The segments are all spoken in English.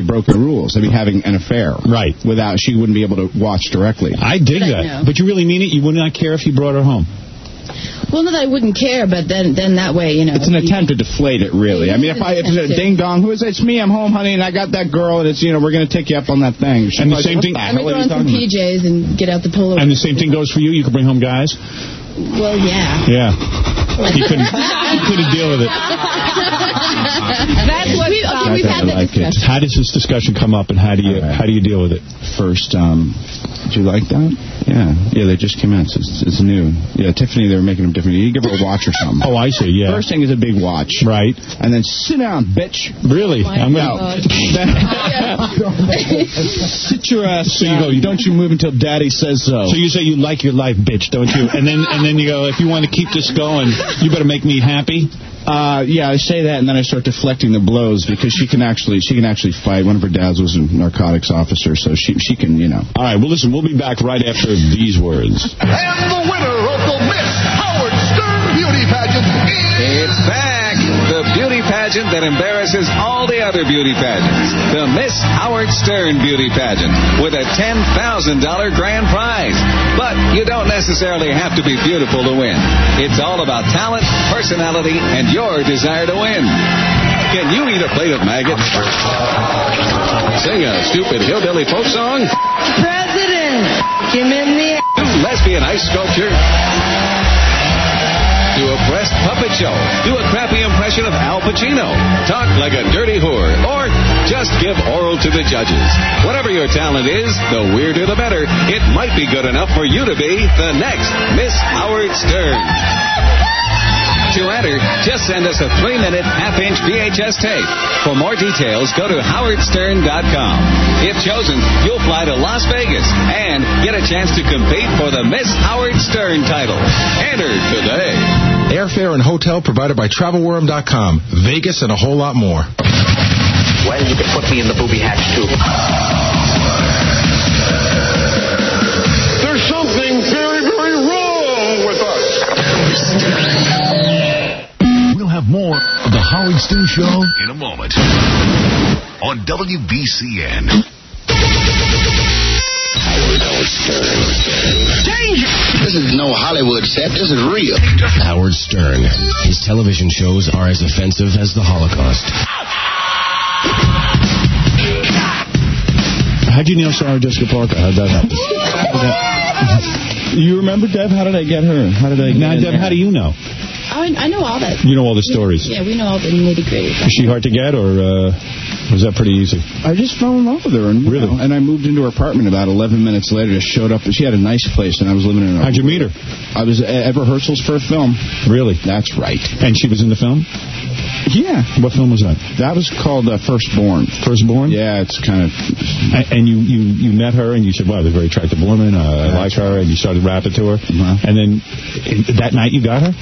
broke the rules. I'd be having an affair. Right. She wouldn't be able to watch directly. I dig that. But you really mean it? You would not care if you brought her home? Well, not that I wouldn't care, but then that way, It's an attempt to deflate it, really. I mean, if it's a ding-dong, who is it? It's me, I'm home, honey, and I got that girl, and it's, we're going to take you up on that thing. And the same thing... I'm going to throw on some PJs and get out the polo. And the same thing goes for you? You can bring home guys? Well, yeah. Yeah. He couldn't deal with it. That's what we've had that discussion. How does this discussion come up, and how do you deal with it? First, do you like that? Yeah, they just came out. It's new. Yeah, Tiffany, they were making them different. You give her a watch or something. Oh, I see, yeah. First thing is a big watch. Right. And then sit down, bitch. Really? I'm out. Sit your ass down. Don't you move until Daddy says so. So you say you like your life, bitch, don't you? And then you go, if you want to keep this going, you better make me happy. I say that, and then I start deflecting the blows because she can actually fight. One of her dads was a narcotics officer, so she can, All right, well, listen, we'll be back right after these words. And the winner of the Miss Howard Stern Beauty Pageant is... It's back! The beauty pageant that embarrasses all the other beauty pageants. The Miss Howard Stern Beauty Pageant with a $10,000 grand prize. But you don't necessarily have to be beautiful to win. It's all about talent, personality, and your desire to win. Can you eat a plate of maggots? Sing a stupid hillbilly folk song? President, give me the... Do lesbian ice sculpture? Do a breast puppet show? Do a crappy impression of Al Pacino? Talk like a dirty whore? Or just give oral to the judges? Whatever your talent is, the weirder the better. It might be good enough for you to be the next Miss Howard Stern. To enter, just send us a 3-minute half-inch VHS tape. For more details, go to howardstern.com. If chosen, you'll fly to Las Vegas and get a chance to compete for the Miss Howard Stern title. Enter today. Airfare and hotel provided by TravelWorm.com. Vegas and a whole lot more. Well, you can put me in the booby hatch, too. There's something very, very wrong with us. We'll have more of the Howard Stern Show in a moment on WBCN. Howard Stern. Danger! This is no Hollywood set. This is real. Howard Stern. His television shows are as offensive as the Holocaust. How'd you nail Sarah Jessica Parker? How'd that happen? You remember, Deb? How did I get her? Now, Deb, how do you know? I know all that. You know all the stories? Yeah, we know all the nitty-gritty. Is she hard to get, or was that pretty easy? I just fell in love with her. And, really? And I moved into her apartment about 11 minutes later. Just showed up. She had a nice place, and I was living in her. How'd you meet her? I was at rehearsals for a film. Really? That's right. And she was in the film? Yeah. What film was that? That was called Firstborn. Firstborn? Yeah, it's kind of... And you met her, and you said, wow, they're a very attractive woman. I like her, and you started rapping to her. And then that night you got her?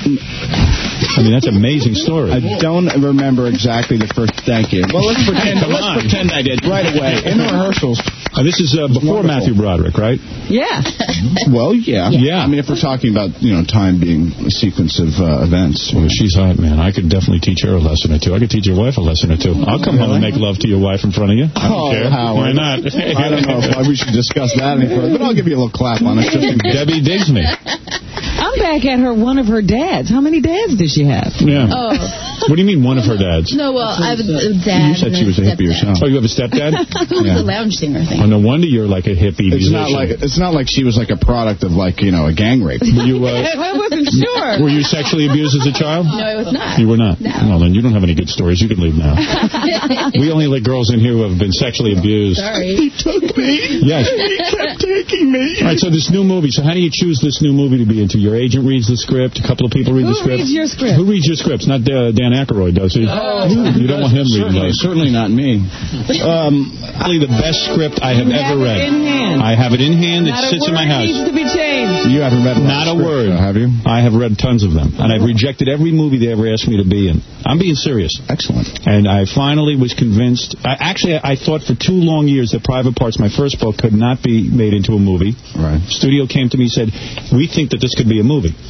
I mean, that's an amazing story. I don't remember exactly the first... Thank you. Well, let's pretend I did right away. In the rehearsals. This is before Matthew Broderick, right? Yeah. Well, yeah. Yeah. I mean, if we're talking about, time being a sequence of events. Well, she's hot, man. I could definitely teach her a lesson or two. I could teach your wife a lesson or two. I'll come home and make love to your wife in front of you. I don't care. Howard. Why not? I don't know if we should discuss that any further, but I'll give you a little clap on it. Debbie digs me. I'm back at one of her dads. How many dads does she have? Yeah. Oh. What do you mean, one of her dads? No, well, I have a dad. You said she was a hippie yourself. Oh, you have a stepdad? Who was a lounge singer thing. Oh, no wonder you're like a hippie musician. It's not like she was like a product of a gang rape. Were you, I wasn't sure. Were you sexually abused as a child? No, I was not. You were not? No. Well, then you don't have any good stories. You can leave now. We only let girls in here who have been sexually abused. Sorry. He took me. Yes. He kept taking me. All right, so this new movie. So how do you choose this new movie to be into? Your agent reads the script. A couple of people read the script. Who reads your script? Who reads your scripts? Not Dan Aykroyd, does he? Oh. You don't want him reading those. Certainly not me. Probably the best script I have ever read. In hand. I have it in hand. It sits in my house. Needs to be changed. You haven't read not a word. Have you? I have read tons of them, and I've rejected every movie they ever asked me to be in. I'm being serious. Excellent. And I finally was convinced. I thought for 2 long years that Private Parts, my first book, could not be made into a movie. Right. Studio came to me and said, we think that this could be a movie.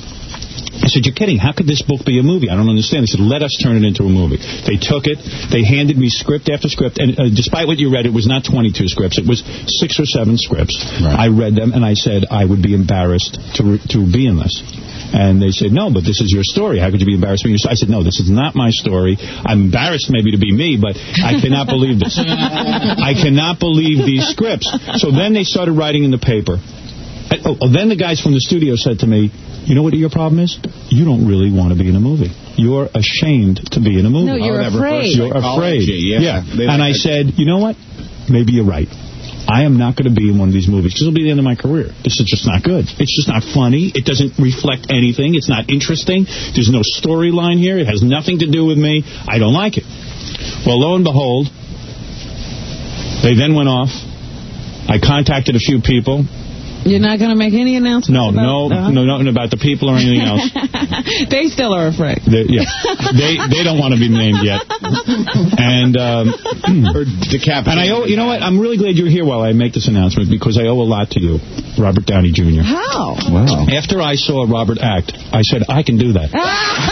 I said, you're kidding. How could this book be a movie? I don't understand. They said, let us turn it into a movie. They took it. They handed me script after script. And despite what you read, it was not 22 scripts. It was 6 or 7 scripts. Right. I read them, and I said I would be embarrassed to be in this. And they said, no, but this is your story. How could you be embarrassed? I said, no, this is not my story. I'm embarrassed maybe to be me, but I cannot believe this. I cannot believe these scripts. So then they started writing in the paper. Then the guys from the studio said to me, you know what your problem is? You don't really want to be in a movie. You're ashamed to be in a movie. No, you're afraid. You're afraid. Yeah. And I said, you know what? Maybe you're right. I am not going to be in one of these movies because it'll be the end of my career. This is just not good. It's just not funny. It doesn't reflect anything. It's not interesting. There's no storyline here. It has nothing to do with me. I don't like it. Well, lo and behold, they then went off. I contacted a few people. You're not going to make any announcements? No, nothing about the people or anything else. They still are afraid. They don't want to be named yet. And and I owe, you know what? I'm really glad you're here while I make this announcement because I owe a lot to you, Robert Downey Jr. How? Wow. After I saw Robert act, I said, I can do that.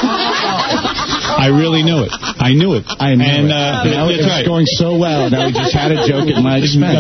I really knew it. I knew it. Now it's going so well. Now we just had a joke at my expense.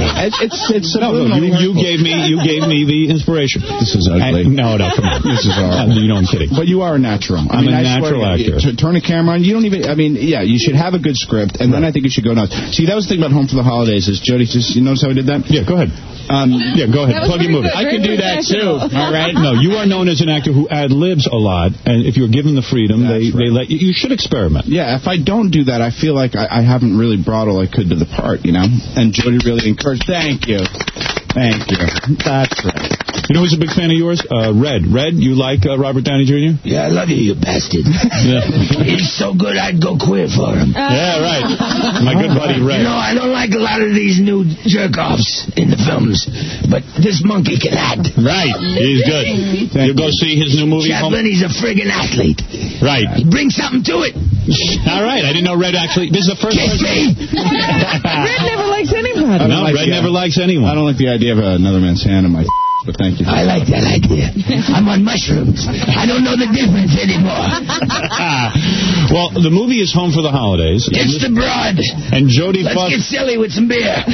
You gave me the inspiration. This is ugly. No, come on. This is horrible. You know I'm kidding. But you are a natural. I'm a natural actor. Turn a camera on. You don't even. You should have a good script, and then I think you should go nuts. See, that was the thing about Home for the Holidays. Is Jody? You notice how we did that? Yeah, go ahead. Go ahead. Plug your movie. I can do that too. All right. No, you are known as an actor who ad-libs a lot, and if you're given the freedom, they let you. You should experiment. Yeah, if I don't do that, I feel like I haven't really brought all I could to the part, you know? And Jody really encouraged. Thank you. That's right. You know who's a big fan of yours? Red. Red, you like Robert Downey Jr.? Yeah, I love you bastard. He's so good I'd go queer for him. Yeah, right. My good buddy Red. You know, I don't like a lot of these new jerk-offs in the films, but this monkey can act. Right. He's good. You'll go see his new movie. Chaplin, he's a friggin' athlete. Right. He brings something to it. All right. I didn't know Red actually... This is the first Kiss me! Red never likes anybody. No, Red never likes anyone. I don't like the idea of another man's hand in my... But thank you. I like that idea. I'm on mushrooms. I don't know the difference anymore. Well, the movie is Home for the Holidays. It's the broad. And Jodie Foster. Let's get silly with some beer.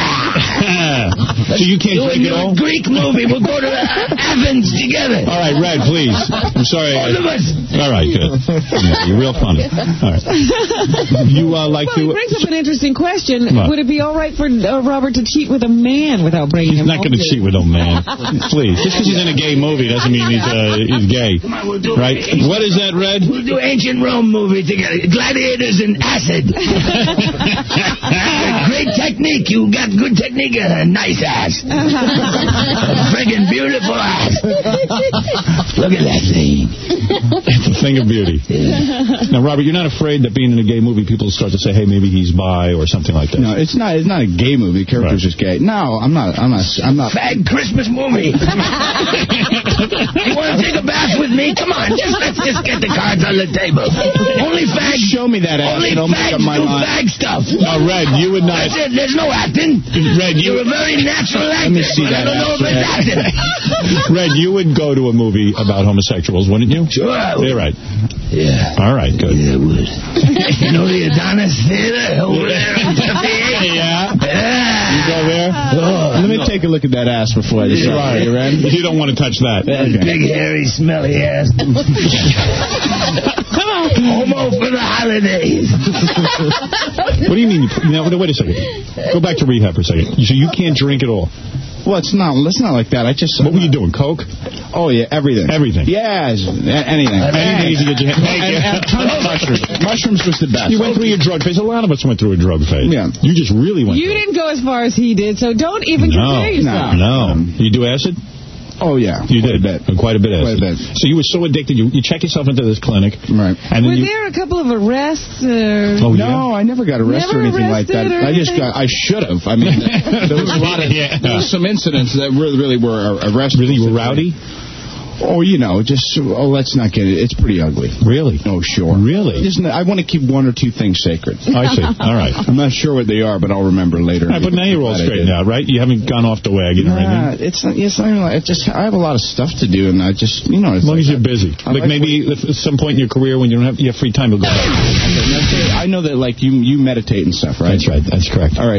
So you can't drink it all? Greek movie. We'll go to Athens together. All right, Red, please. I'm sorry. All of us. All right, good. You're real funny. All right. You like to... It brings up an interesting question. What? Would it be all right for Robert to cheat with a man without bringing him home? He's not going to cheat with a man. Please. Just because he's in a gay movie doesn't mean he's gay. Come on, we'll do right? What is that, Red? We'll do ancient Rome movie together. Gladiators and acid. Great technique. You got good technique and a nice ass. Friggin' beautiful ass. Look at that thing. It's a thing of beauty. Yeah. Now, Robert, you're not afraid that being in a gay movie, people start to say, hey, maybe he's bi or something like that? No, it's not a gay movie. The character's just gay. No, I'm not. Fag Christmas movie. You want to take a bath with me? Come on, let's just get the cards on the table. Only fags. Show me that ass. Only fags do fag stuff. No, Red, you would not. That's it. There's no acting. Red, you're a very natural actor. Let me see that. I don't know if it's acting. Red, you would go to a movie about homosexuals, wouldn't you? Sure, I would. You're right. Yeah. All right, good. Yeah, I would. You know the Adonis Theater over there in Tuffy? Yeah. You go there? Let me take a look at that ass before I decide. You ready? You don't want to touch that. Okay. Big, hairy, smelly ass. Homo for the holidays. What do you mean? Now, wait a second. Go back to rehab for a second. So you can't drink at all? Well, it's not like that. What were you doing, coke? Oh, yeah, everything. Everything? Yes, anything. Anything to get your hand. And a ton of mushrooms. Mushrooms was the best. You went through your drug phase. A lot of us went through a drug phase. Yeah. You just really went You didn't go as far as he did, so don't even compare yourself. No. You do acid? Oh, yeah. You did? Quite a bit of acid. Quite a bit. So you were so addicted, you check yourself into this clinic. Right. And then were there a couple of arrests? Or... Oh, yeah? No, I never got arrested or anything like that. I should have. I mean, there was a lot of... There was some incidents that really were arrested. Really, you were rowdy? Oh, let's not get it. It's pretty ugly. Really? Oh, sure. Really? I want to keep one or two things sacred. I see. All right. I'm not sure what they are, but I'll remember later. All right, but now you're all straightened out, right? You haven't gone off the wagon or anything? It's not even like, I have a lot of stuff to do, and I just, as long as you're busy. Like maybe at some point in your career when you have free time, you'll go back. I know that, like, you meditate and stuff, right? That's right. That's correct. All right.